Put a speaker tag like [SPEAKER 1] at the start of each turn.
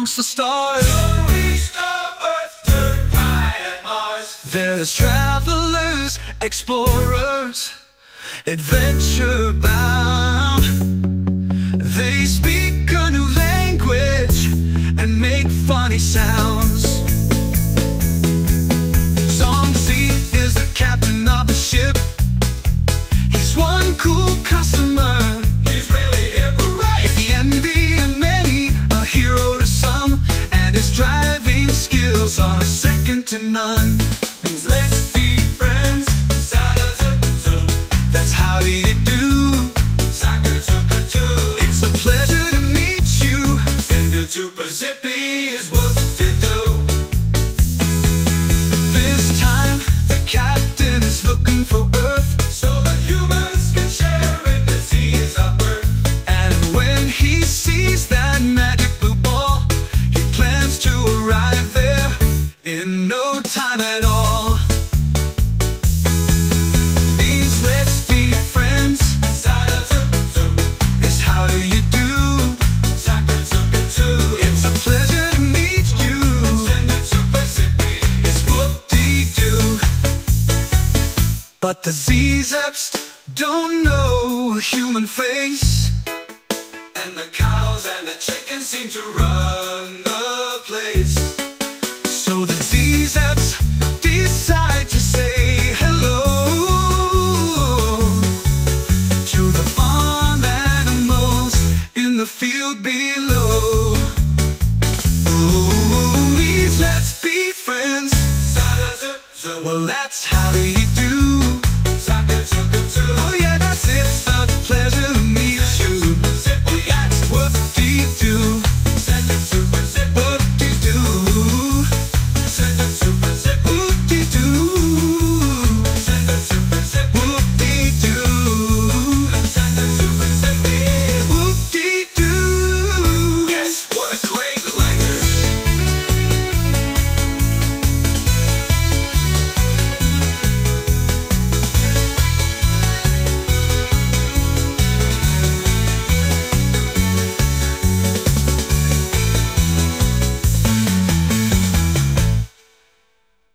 [SPEAKER 1] amongst the stars.
[SPEAKER 2] So east of Earth turn high at Mars.
[SPEAKER 1] There's travelers, explorers, adventure bound. They speak a new language and make funny sounds. Zongzi is the captain of the ship. He's one cool customer.
[SPEAKER 2] He's really hip, right?
[SPEAKER 1] The envy of many, a hero to some, and his driving skills are second to none.
[SPEAKER 2] Means let's be friends.
[SPEAKER 1] That's how you do. It's a pleasure to meet you.
[SPEAKER 2] Zippy is what to do.
[SPEAKER 1] This time the captain is looking for Earth,
[SPEAKER 2] So the humans can share in the seas of Earth.
[SPEAKER 1] and when he sees that magic blue ball, he plans to arrive there in no time at all. Means let's be friends. Is how you do. It's a pleasure to meet you. It's whoop-dee-doo. But the Zeezeps don't know a human face,
[SPEAKER 2] And the cows and the chickens seem to run the place.
[SPEAKER 1] so the Zeezeps decide to say hello to the farm animals in the field below. Ooh, please let's be friends. Well, that's how you